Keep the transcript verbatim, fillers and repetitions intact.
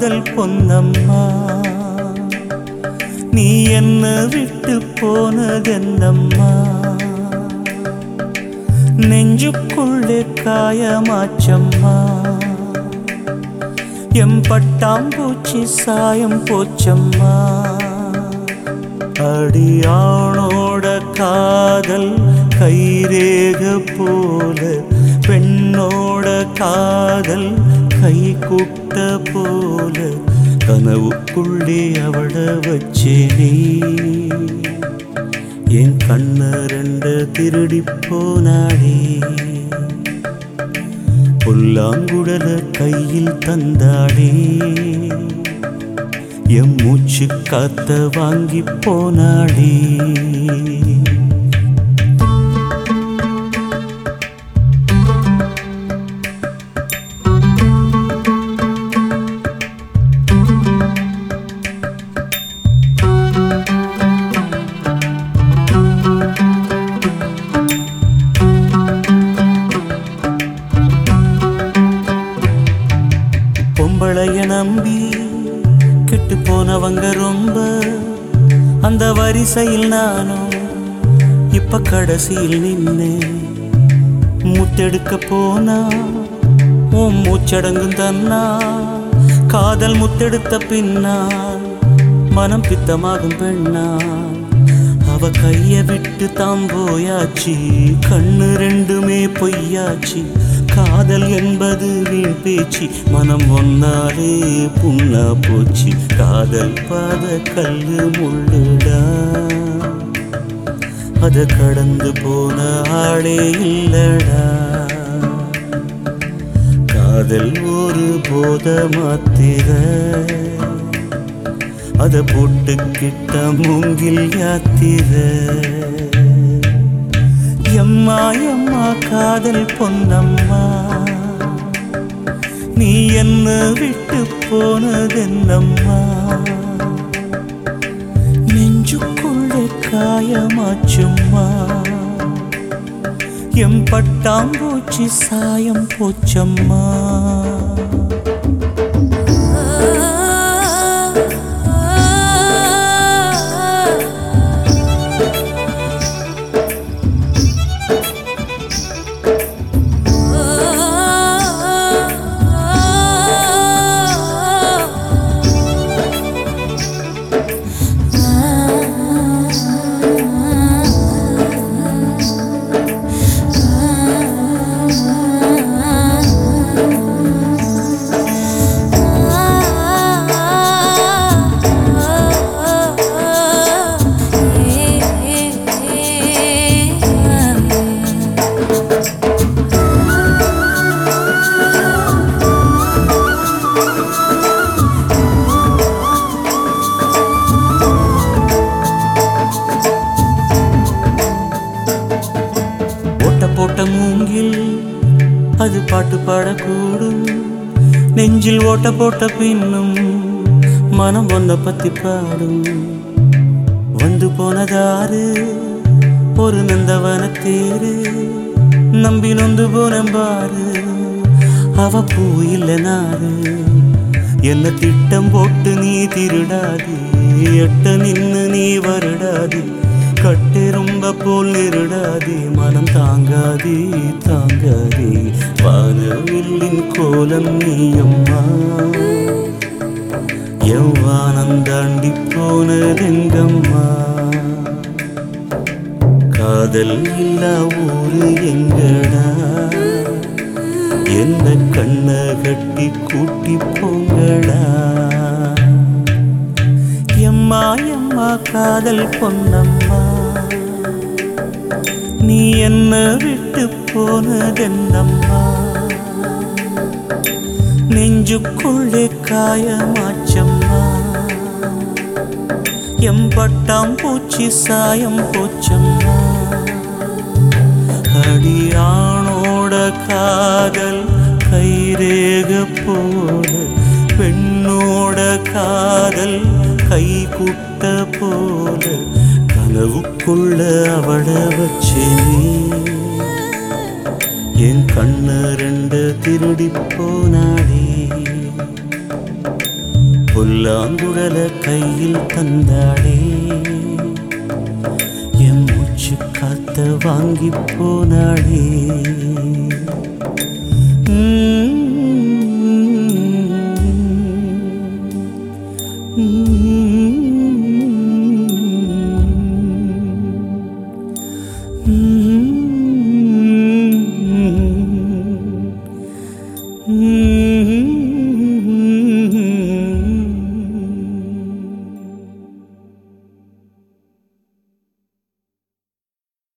காதல் பொன்னம்மா நீ என்ன விட்டு போனதென்னம்மா நெஞ்சுக்குள்ளே காயமாச்சம்மா எம் பட்டாம்பூச்சி சாயம் போச்சம்மா அடியானோட காதல் கைரேக போல பெண்ணோட காதல் கை கூட்ட போல கனவுக்குள்ளே அவள வச்சேனே என் கண்ண ரெண்டு திருடி போனாடே புல்லாங்குழல கையில் தந்தாடே எம் மூச்சு காத்த வாங்கி போனாடே பொம்பளைய நம்பி கெட்டு போனவங்க ரொம்ப அந்த வரிசையில் நானும் இப்ப கடைசியில் நின்று முத்தெடுக்க போனா உன் மூச்சடங்கும் தன்னா காதல் முத்தெடுத்த பின்னால் மனம் பித்தமாகும் பெண்ணா அவ கைய விட்டு தாம் போயாச்சு கண்ணு ரெண்டுமே பொய்யாச்சு காதல் என்பது வீண் பேச்சு மனம் ஒன்னாலே புண்ணா போச்சு காதல் பாத கல்லு முள்ளுடா அத கடந்து போன ஆளே இல்லடா காதல் ஒரு போத மாத்திர அத போட்டுக்கிட்ட மூங்கில் யாத்திர எம்மா எம்மா காதல் பொன்னம்மா நீ என்ன விட்டு போனதென்னம்மா நெஞ்சுக்குள்ளே காயமாச்சும்மா எம் பட்டாம்பூச்சி சாயம் போச்சம்மா போட்ட மூங்கில் அது பாட்டு பாடக்கூடும் நெஞ்சில் ஓட்ட போட்ட பின்னும் மனம் ஒன்ன பத்தி பாடும் வந்து போனதாரு ஒரு நந்தவன தேரு நம்பி நொந்து போனம்பாரு அவ பூ இல்ல நாரு என்ன திட்டம் போட்டு நீ திருடாது எட்ட நின்னு நீ வருடாது கட்டு ரொம்ப போல் நிருடாதே மனம் தாங்காதே தாங்காதே வானவில்லின் கோலம் நீயம்மா எவ்வானம் தாண்டி போனதெங்கம்மா காதல் இல்லா ஊரு எங்கடா என்ன கண்ண கட்டி கூட்டி போங்கடா எம்மா எம்மா காதல் பொன்னம்மா நீ என்ன விட்டு போனதென்னம்மா நெஞ்சுக்குள்ளே காயமாச்சம்மா எம் பட்டாம்பூச்சி சாயம் போச்சம்மா அடியானோட காதல் கைரேக போல பெண்ணோட காதல் கை கூட்ட போல கனவுக்குள்ள அவள வச்சேனே என் கண்ண ரெண்டு திருடி போனாடே புல்லாங்குழல கையில் தந்தாளே என் மூச்சு காத்த வாங்கி போனாளே.